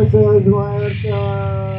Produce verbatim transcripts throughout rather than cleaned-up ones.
sus muertos.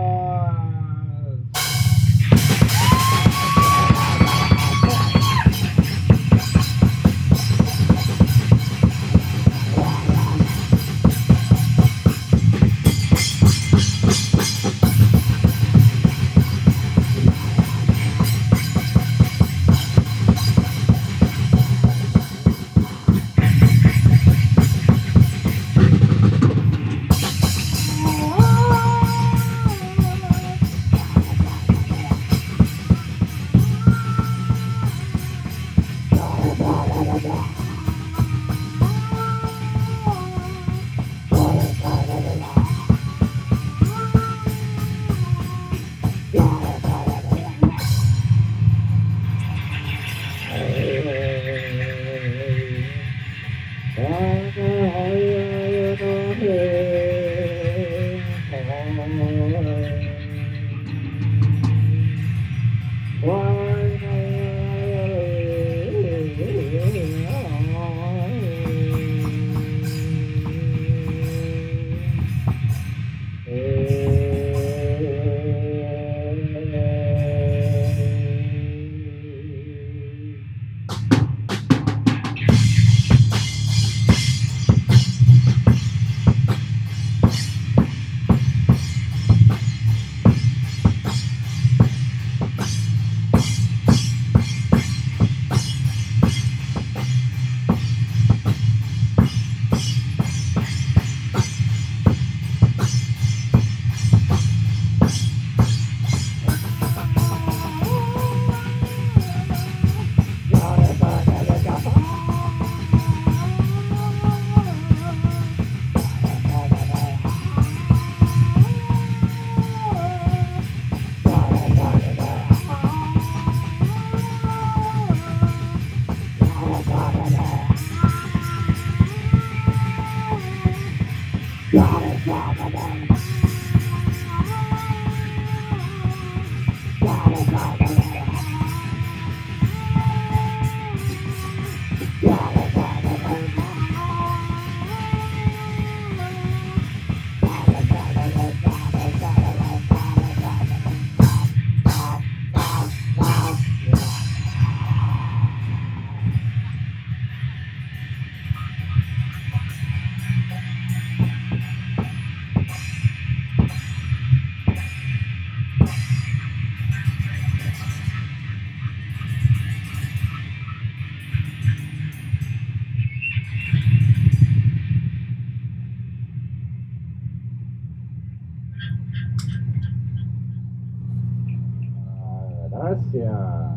Gracias.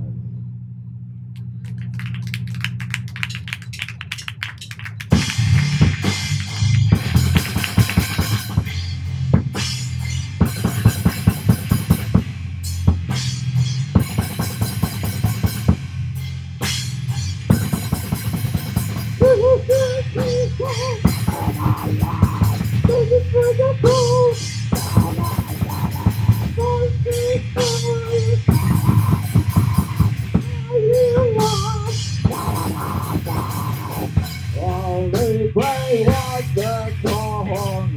Only pray what the song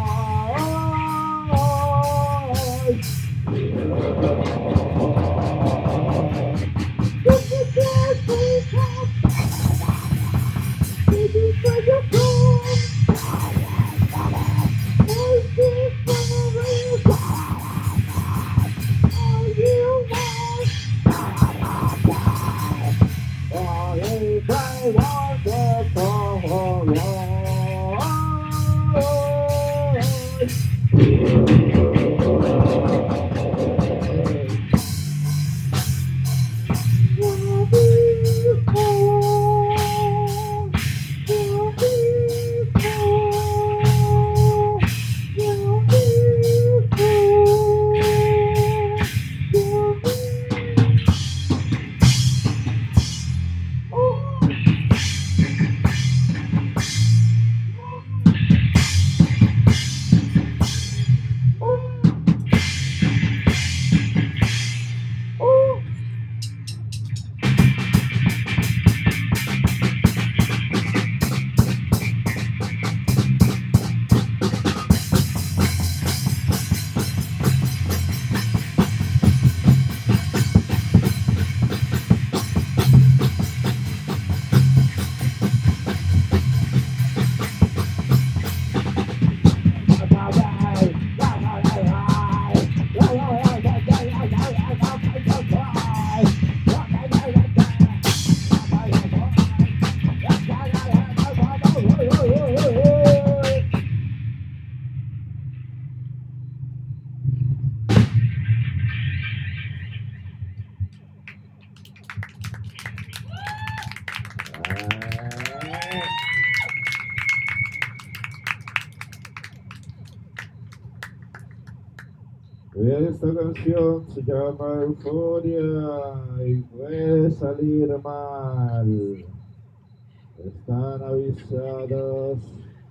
Only pray what the Esta canción se llama Euforia y puede salir mal. Están avisados.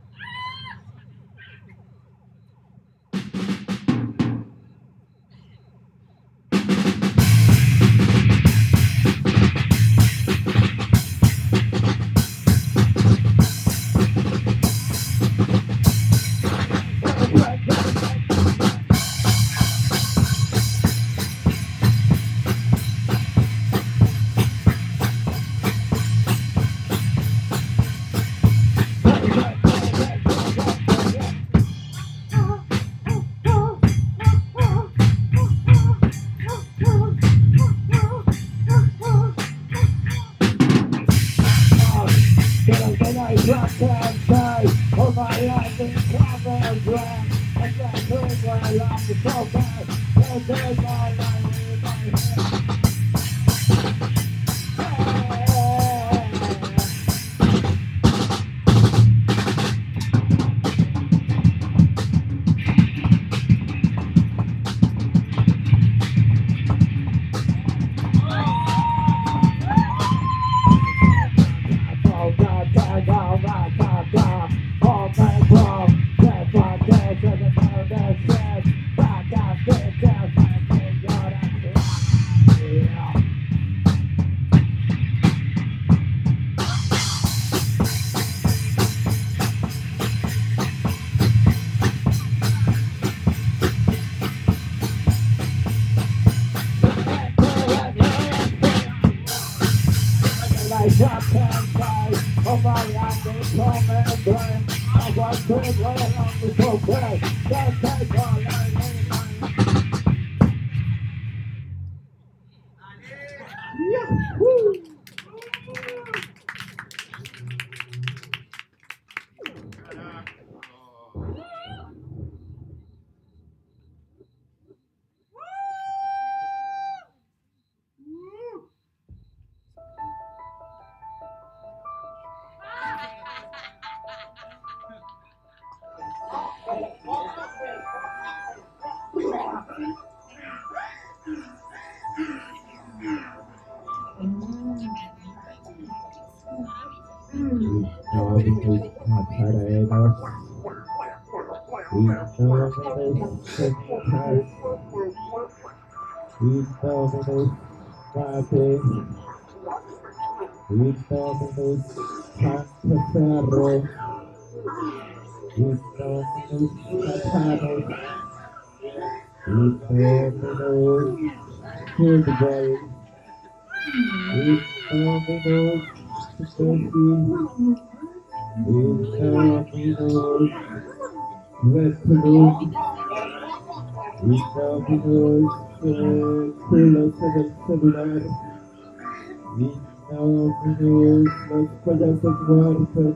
Los payasos muertos,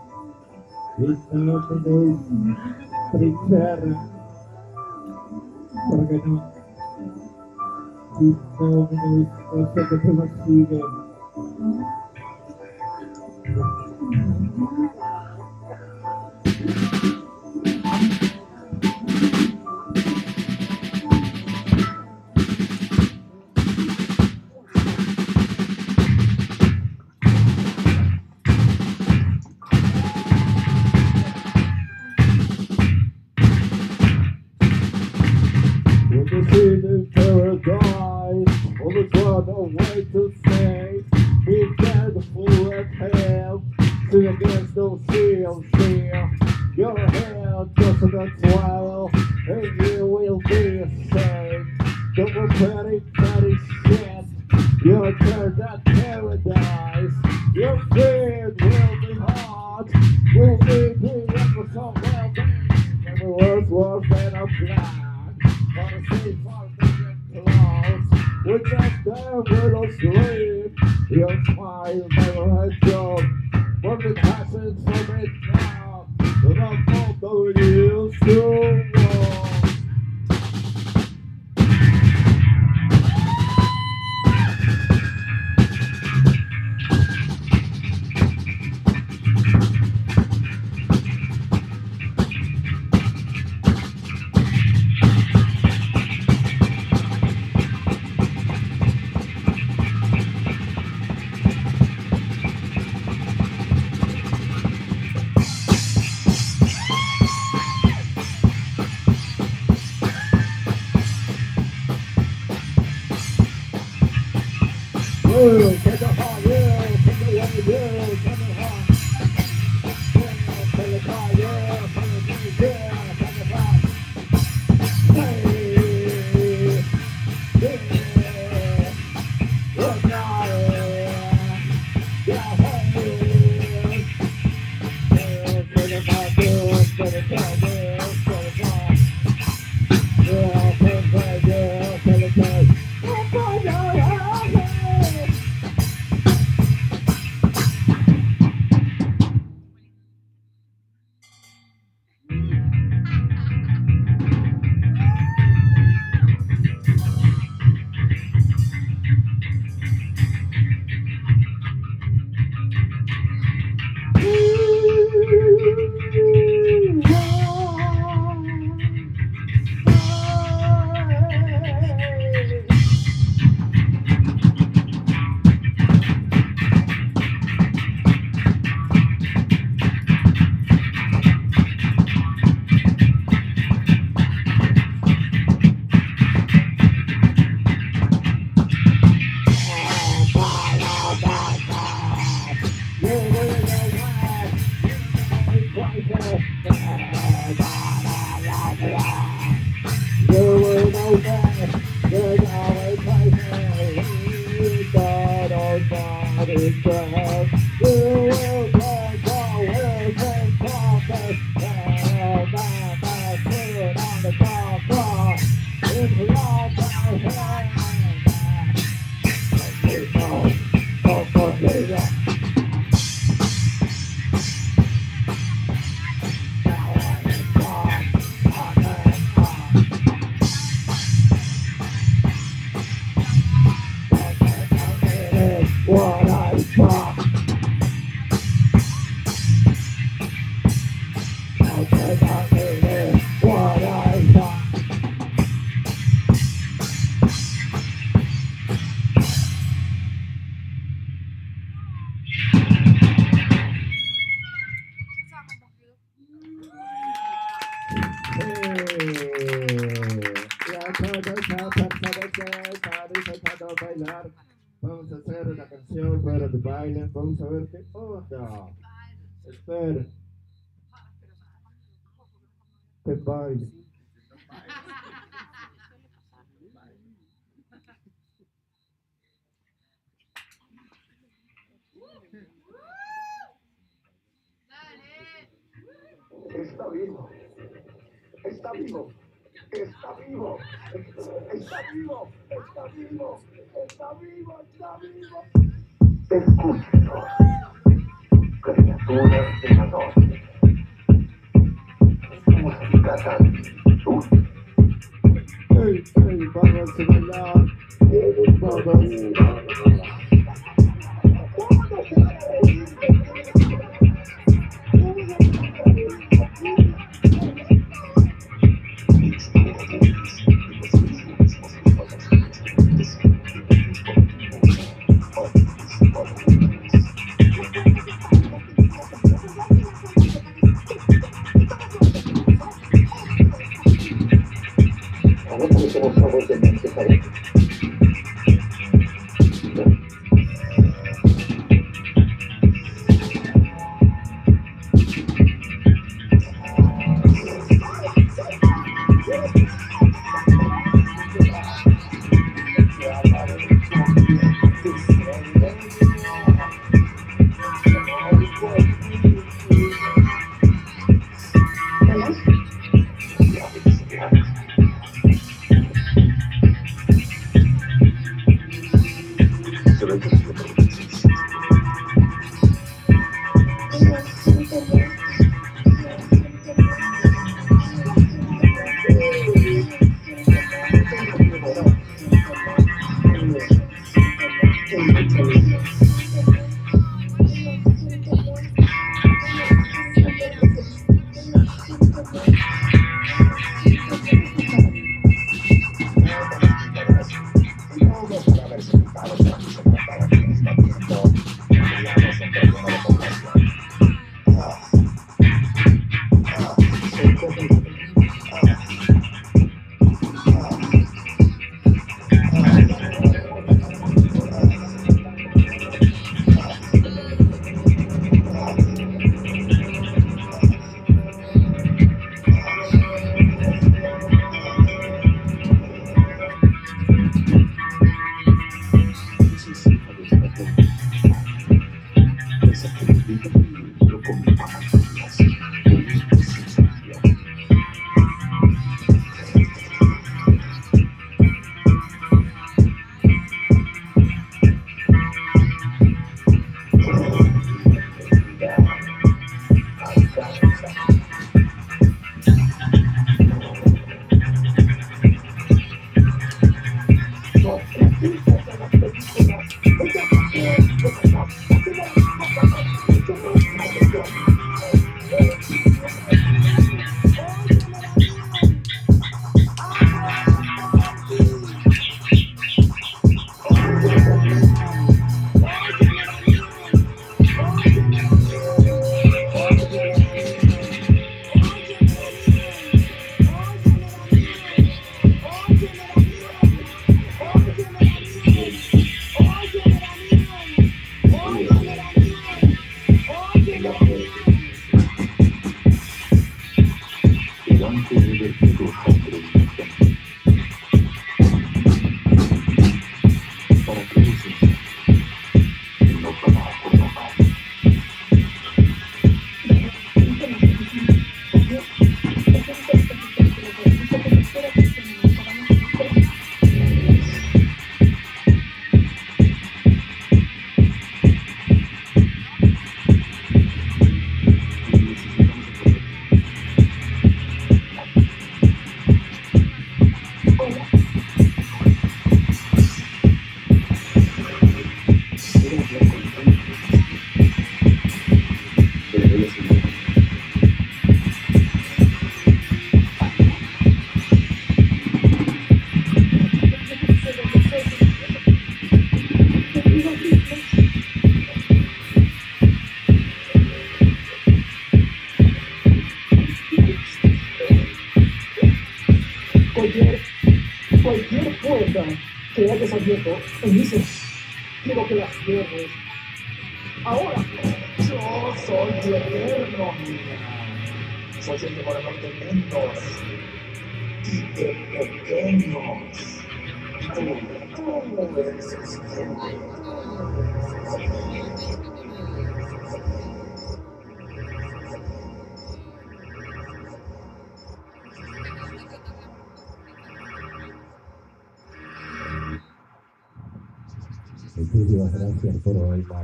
Ignominus Tricerra, porque no, Ignominus, no sé qué tema sigue. Vamos a hacer una canción para el baile. Vamos a ver qué onda. Espera. ¿Qué baile? Está vivo. Está vivo. Está vivo. Está vivo. Está vivo. Está vivo. Está vivo. Escúchenos, criaturas de la noche. Música tan dulce. Hey, hey, vamos a bailar. Vamos. meto en mis heridas. Quiero que las cierres. Ahora, yo soy el eterno, niña. Soy el devorador de mundos y de pequeños. Tú, tú eres el siguiente. Muchísimas gracias por bailar.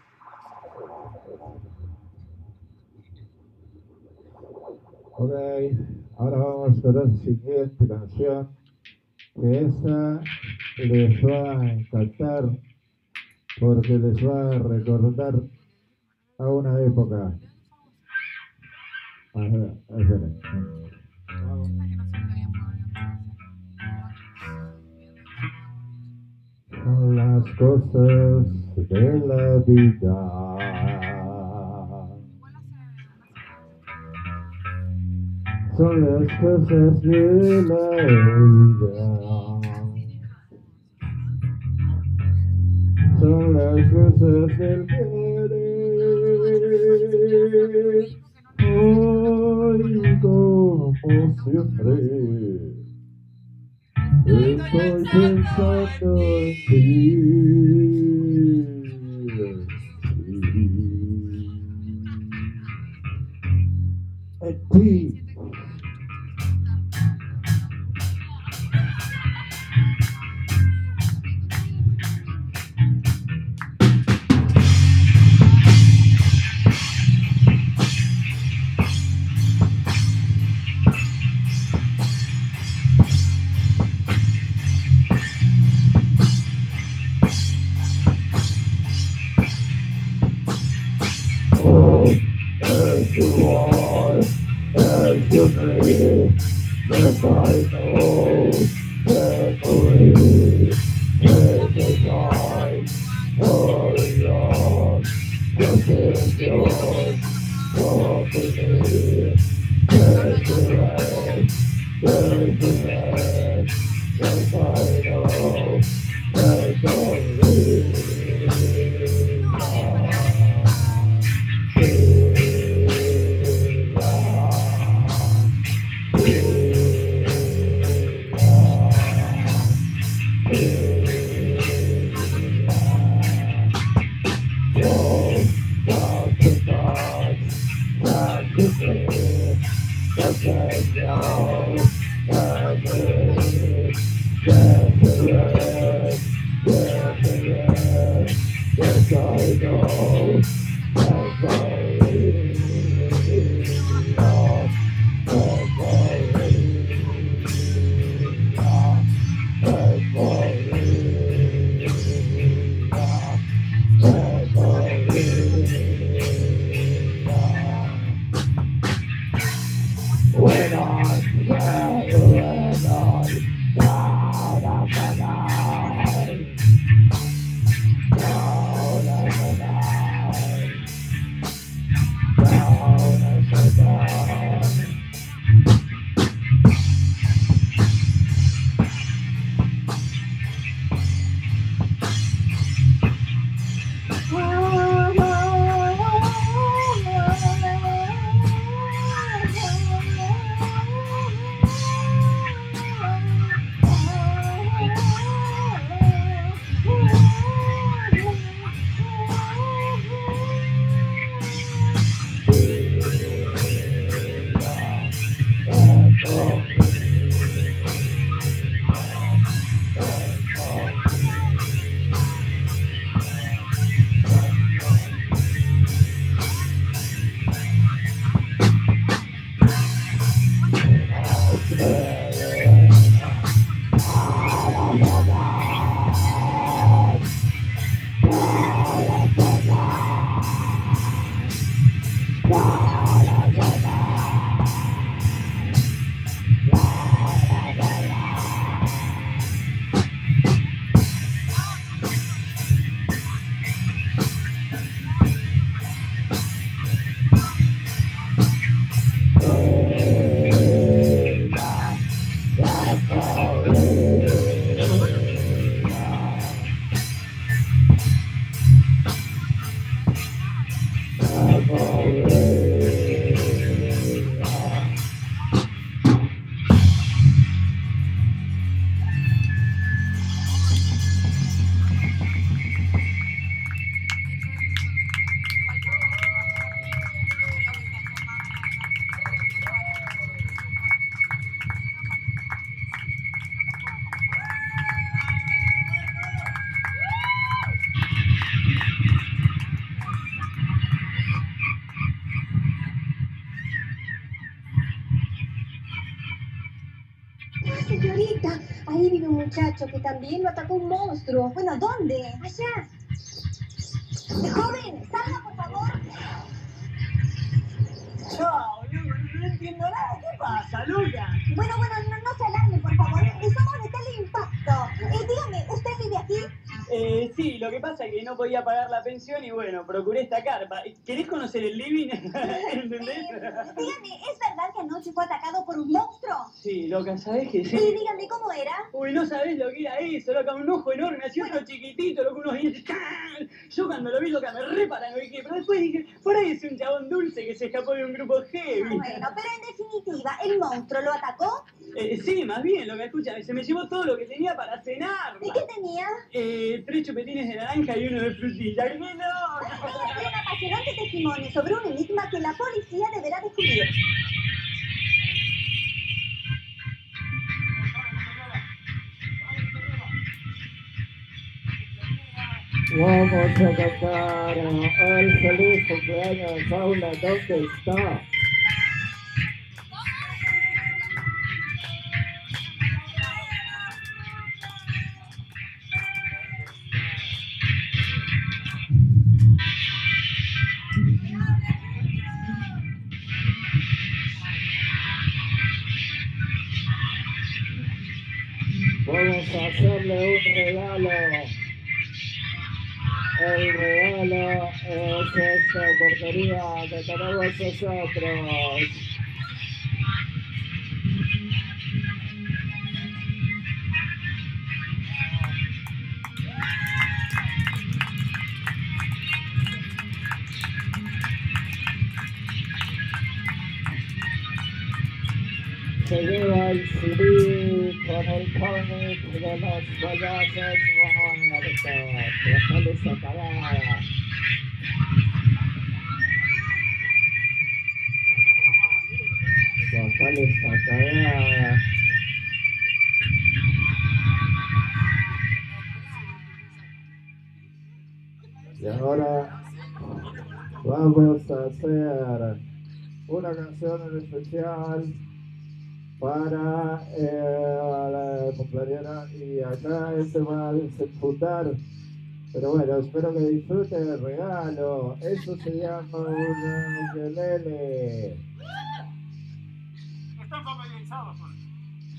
Ok, ahora vamos con la siguiente canción, que esa les va a encantar porque les va a recordar a una época. A ver, a ver. Son las cosas de la vida. Son las cosas de la vida. Son las cosas del querer. Hoy como siempre estoy pensando en ti. En ti. ahí vive un muchacho que también lo atacó un monstruo. Bueno, ¿dónde? Allá. Joven, salga, por favor. Chao, no, no entiendo nada. ¿Qué pasa, Luca? Bueno, bueno, no, no se alarme, por favor. Somos de Teleimpacto. Eh, dígame, ¿usted vive aquí? Eh, sí, lo que pasa es que no podía pagar la pensión y bueno, procuré esta carpa. ¿Querés conocer el living? ¿Entendés? Eh, dígame, ¿es verdad que anoche fue atacado por un monstruo? Sí, loca, ¿sabés qué? Sí. Y dígame, ¿cómo era? Uy, no sabés lo que era eso, loca, un ojo enorme, así otro chiquitito, loca, unos dientes. ¡Can! Yo cuando lo vi, loca, me re paranoiqué, pero después dije, por ahí es un chabón dulce que se escapó de un grupo heavy. Bueno, pero en definitiva, ¿el monstruo lo atacó? Eh, sí, más bien, lo que escucha, se me llevó todo lo que tenía para cenar. ¿Y qué tenía? Eh, tres chupetines de naranja y uno de frutilla. ¡Qué no! Es un apasionante testimonio sobre un enigma que la policía deberá descubrir. Vamos a cantar el feliz cumpleaños, Paula, ¿dónde está? Vamos a hacerle un regalo. El regalo es esta porquería que tenemos nosotros. Se lleva el C D con el cómic de los payasos muertos. Déjale esa cagada. Déjale esa cagada. Y ahora vamos a hacer una canción en especial para eh, la cumpleañera y acá este va a desenfundar, pero bueno, espero que disfruten el regalo. Eso se llama un ukelele. Están familiarizados con eso.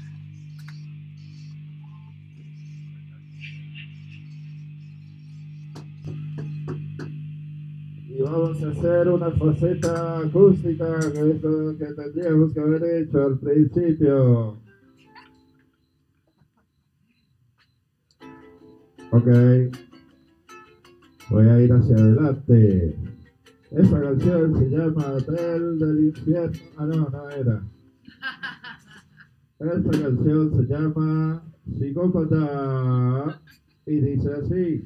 Y vamos a hacer una faceta acústica, que es lo que tendríamos que haber hecho al principio. Ok, voy a ir hacia adelante. Esta canción se llama Hotel del Infierno. Ah, no, no era. Esta canción se llama Psicópata y dice así.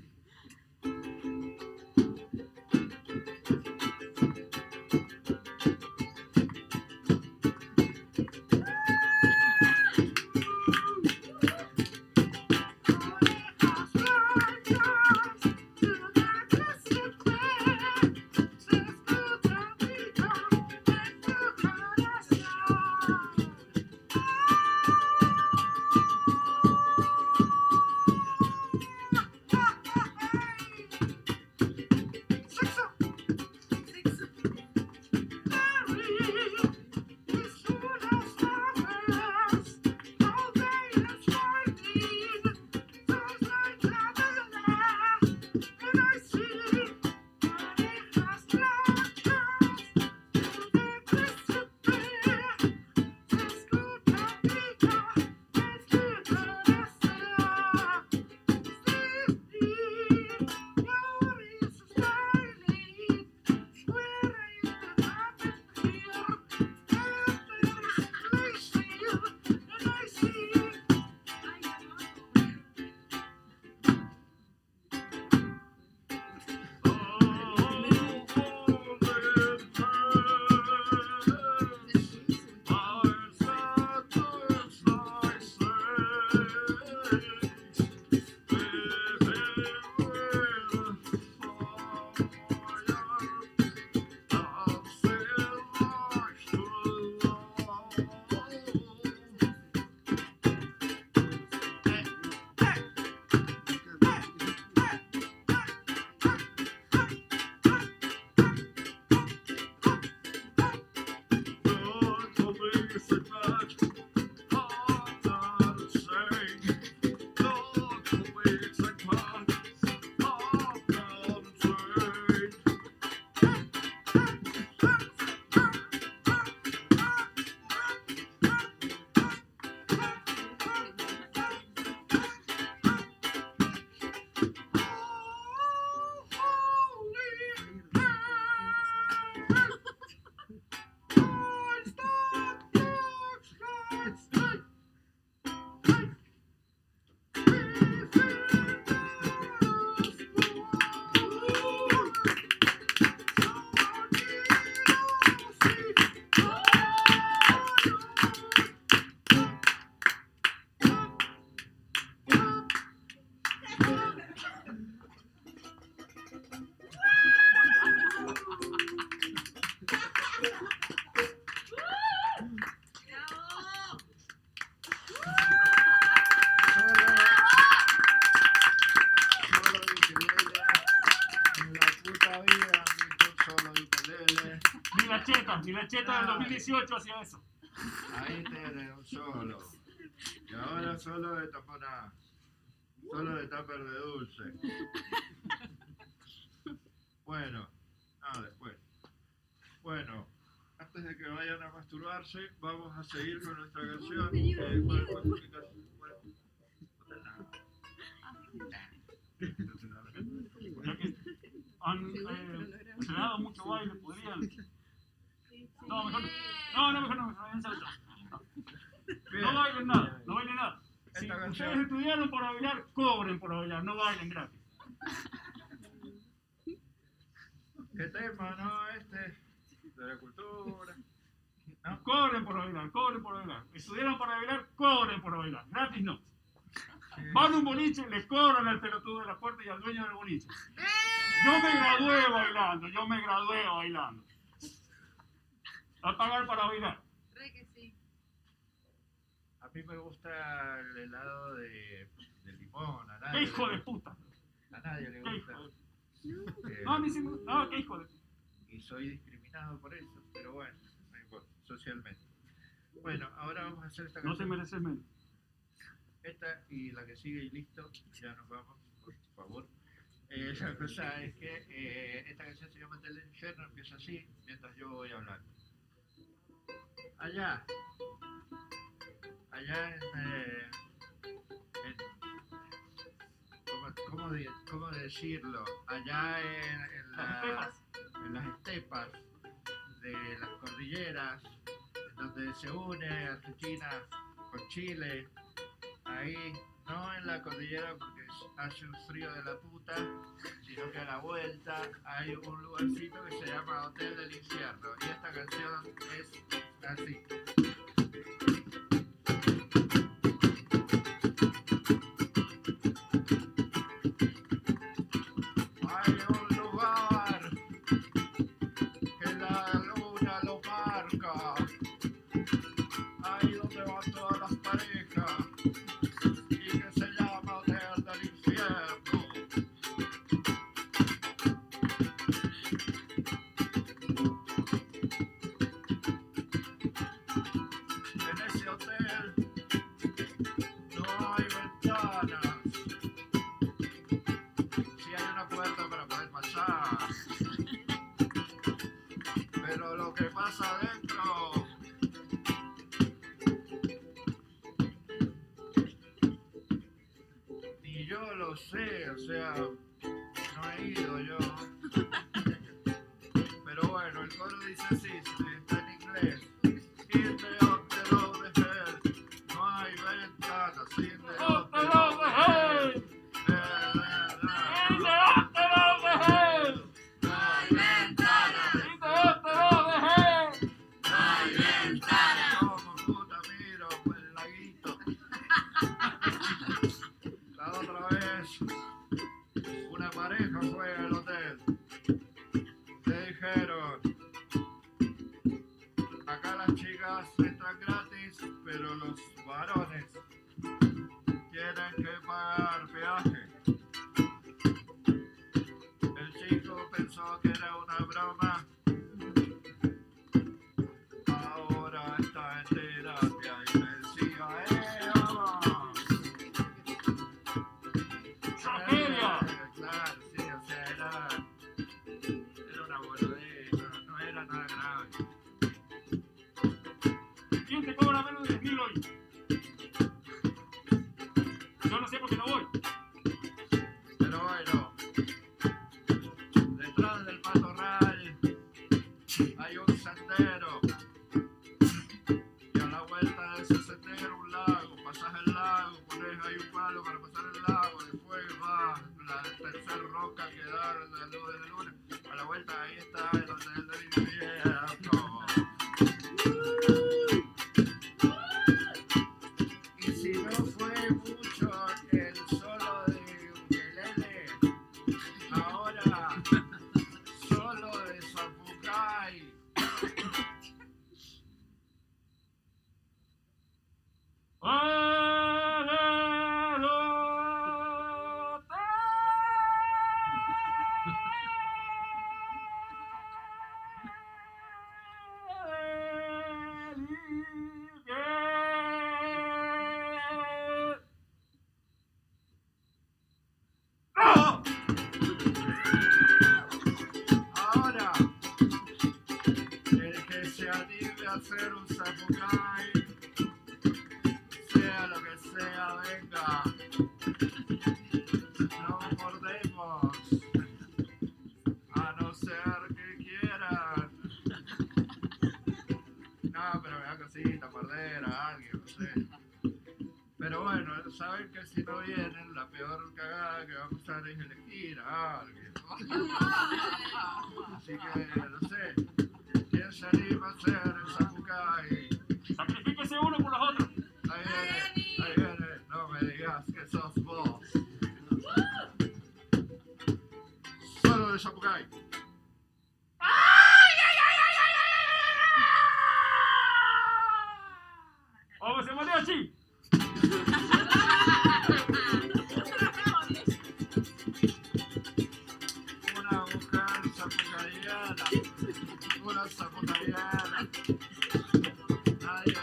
ni la cheta, ni la cheta del dos mil dieciocho hacía eso. Ahí tenés un solo. Y ahora solo de taponá. Solo de tupper de dulce. Bueno, ah, después. Bueno, antes de que vayan a masturbarse, vamos a seguir con nuestra canción. Eh, ¿cuál, cuál, qué canción? ¿Cuál? Ya que han eh, generado mucho baile, podrían. No, mejor no. No, no, mejor no, mejor no. No, no bailen nada, no bailen nada. Si Esta ustedes canción- estudiaron para bailar, cobren por bailar, no bailen gratis. ¿Qué tema, no? Este, de la cultura. ¿No? Cobren por bailar, cobren por bailar. Estudiaron para bailar, cobren por bailar. Gratis no. Van a un boliche, le cobran al pelotudo de la puerta y al dueño del boliche. Yo me gradué bailando, yo me gradué bailando. A pagar para bailar. Re que sí. A mí me gusta el helado de, de limón. A ¡Qué nadie, hijo le, de puta! a nadie le ¡Qué gusta. hijo de... Eh, No, a mí sí me... No, qué hijo de... y soy discriminado por eso, pero bueno, no importa, socialmente. Bueno, ahora vamos a hacer esta No te canción. mereces menos. Esta y la que sigue y listo, ya nos vamos, por favor. Eh, la cosa es que eh, esta canción se llama Hotel del Infierno, empieza así, mientras yo voy hablando. Allá, allá en... Eh, en ¿cómo, cómo, de- cómo decirlo? Allá en, en Las la- estepas. en las estepas de las cordilleras, en donde se une Argentina con Chile, ahí, no en la cordillera porque hace un frío de la puta, sino que a la vuelta hay un lugarcito que se llama Hotel del Infierno, y esta canción es así. Hay un lugar que la luna lo marca, ahí donde van todas las parejas, y que se llama Hotel del Infierno. En ese hotel no hay ventanas, sí hay una puerta para poder pasar, pero lo que pasa adentro ni yo lo sé, o sea, no he ido yo. Pero bueno, el coro dice así, está en inglés. In the hotel of the hell, no hay ventanas, in the ¡Hotel of the Hell! ¡In the Hotel of the Hell! No hay ventana, ¡In the Hotel of the Hell! no hay ventana. Como puta miro el laguito. La otra vez, una pareja fue al hotel. Le dijeron, acá las chicas entran gratis, pero los varones tienen que pagar peaje. El chico pensó que era una broma. Ahora está en terapia y me decía, ¡eh, vamos! ¡Tragedia! Eh, Claro, sí, o sea, era, era una boludez, no, no era nada grave. ¿Quién te cobra menos de diez mil hoy? Yo no sé por qué no voy. Pero bueno, detrás del matorral hay un sendero. Y a la vuelta de ese sendero un lago, pasas el lago, pones ahí un palo para pasar el lago, después vas la tercera roca que da la luz de la luna, a la vuelta ahí está el hotel del infierno. Y si no fue mucho el solo de ukelele, ahora solo de Zapucay. hacer un samurai, sea lo que sea, venga. No mordemos, a no ser que quieran. No, pero me da cosita, morder a alguien, no sé. Pero bueno, saben que si no vienen, la peor cagada que va a pasar es elegir a alguien. Así que, no sé, ¿quién se anima a hacer el samurai? Sacrifíquese uno por los otros. Ahí viene, ahí viene, no me digas que sos vos. Solo de samurai. ¡Vamos a mariachi! Una mujer samuraiana. Una samuraiana. Nadie.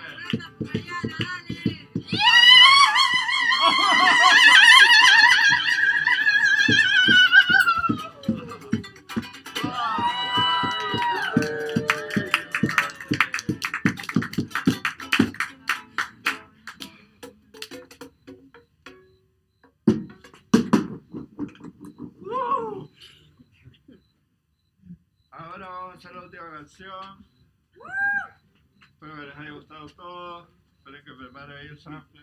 Ahora vamos a hacer la última canción. Espero que les haya gustado todo. Esperen que prepare ahí el sample.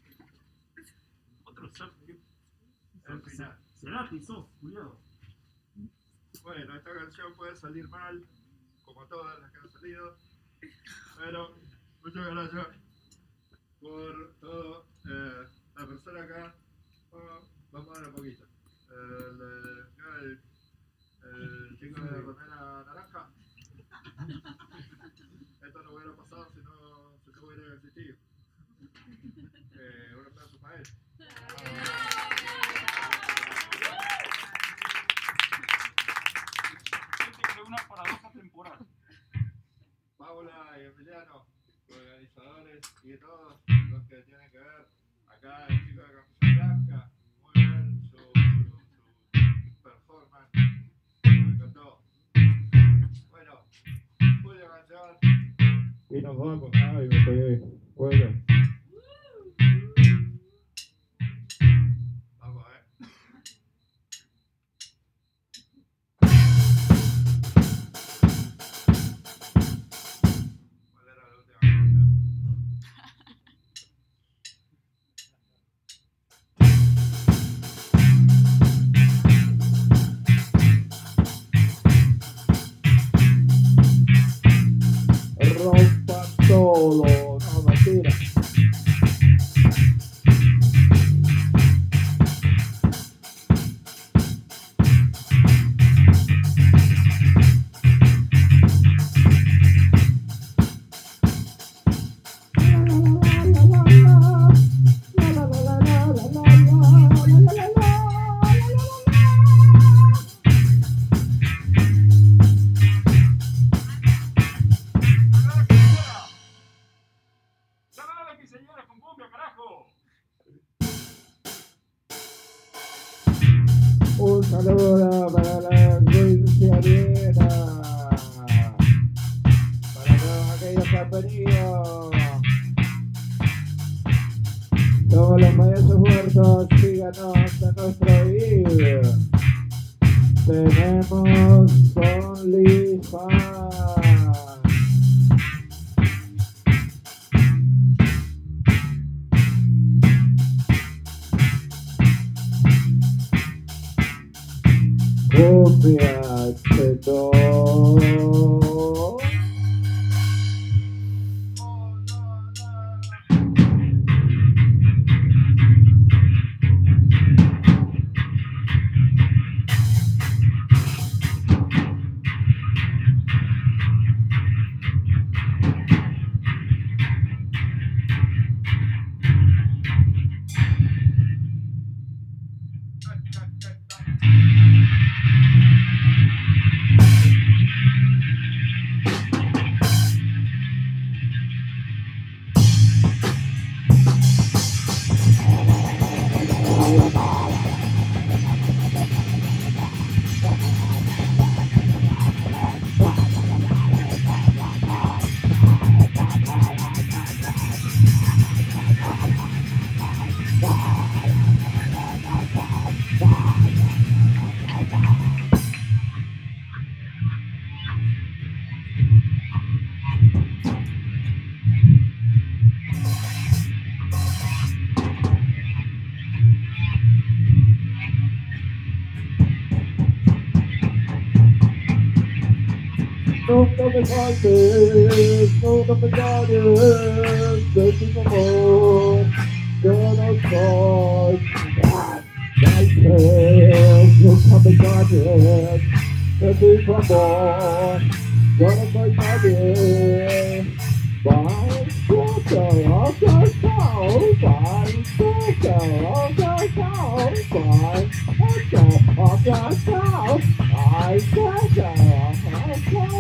Otro sample. El final. Cerati, sos, cuidado. Bueno, esta canción puede salir mal, como todas las que han salido. Pero muchas gracias por todo. Eh, la persona acá, oh, vamos a ver un poquito. El, el, el chico de remera naranja. Esto no hubiera pasado si no, si no hubiera existido. Eh, un aplauso para él. Siente que es una paradoja temporal. Paula y Emiliano, organizadores y todos los que tienen que ver. Acá el chico de camisa blanca, muy bien su, su, su performance, me encantó. Bueno, última canción. Y nos vamos. Ay, me pegué. Bueno. Vamos a ver. ¿Cuál era la última canción? Rompa todo. No, mentira. ¡Sácala la quinceañera con cumbia, carajo! Un saludo para la quinceañera. Para todos aquellos que han venido. Somos los payasos muertos. Síganos en nuestro video. Tenemos OnlyFans. Cumbia cheto. nunca me faltes, nunca me calles, de tu amor, yo no soy. Faltes, nunca me calles, de tu amor, yo no soy nadie. Bye, Walker, Walker, Cow, bye, Walker, Walker, Cow, bye, Walker, Walker, Cow, bye, Walker, Walker, Cow.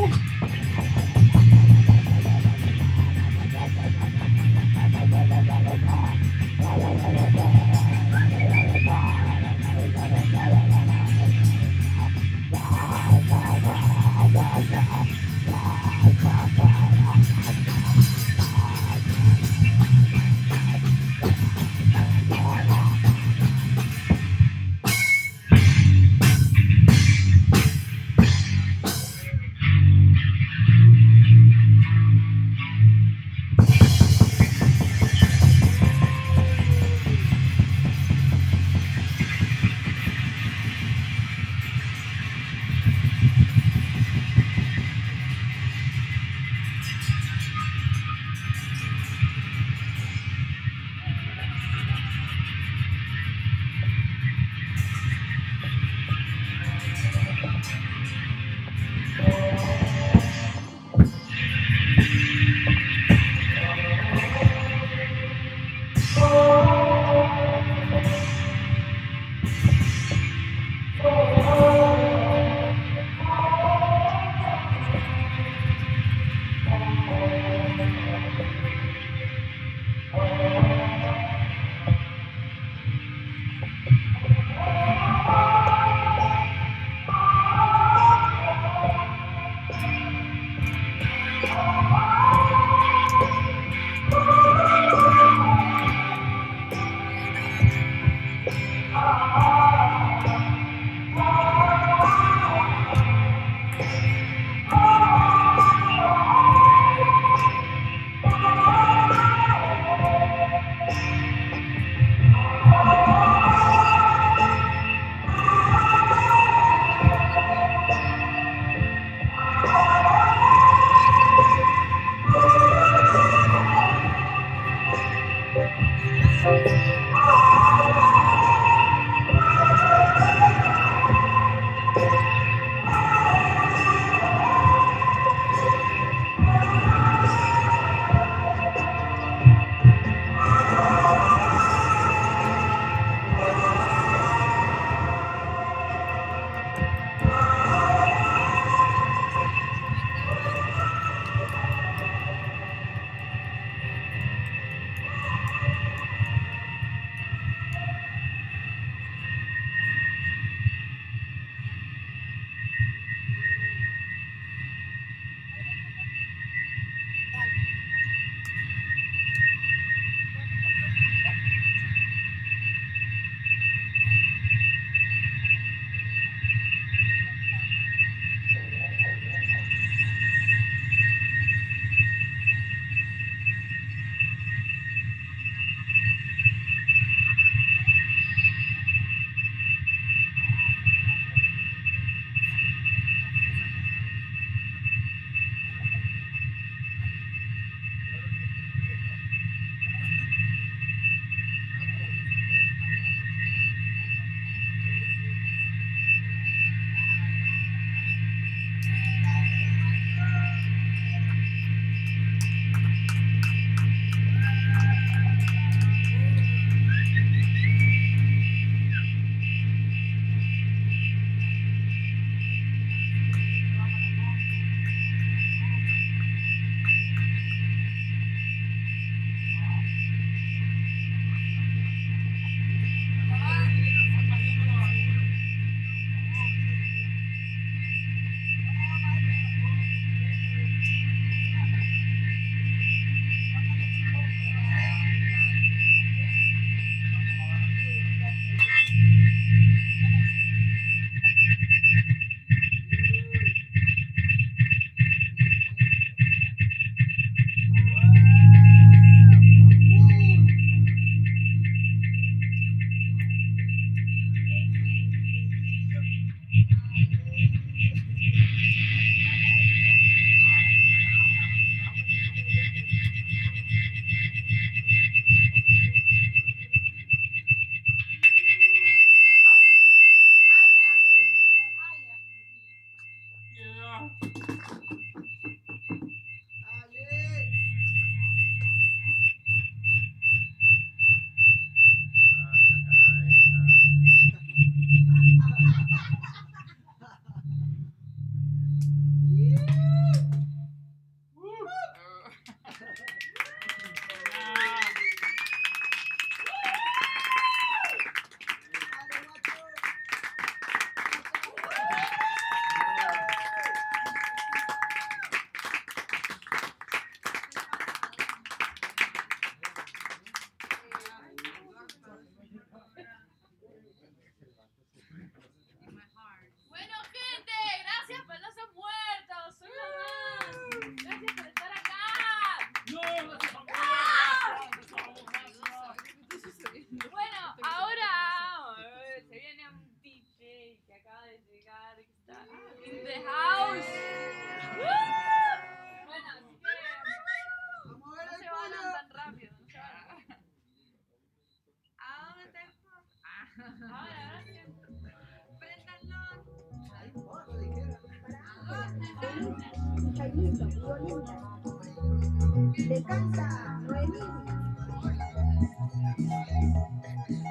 Ah. Bueno, gente, gracias pelosos muertos. Soy la más. Gracias por estar acá. No, no se Bueno, ahora eh, se viene un D J que acaba de llegar, que está in the house. ¡Woo! Bueno, así que no se vayan tan rápido. No se vayan. ¿A dónde está el pop? Ahora, ahora sí. Jaimito, Violeta. Descansa, Noemí.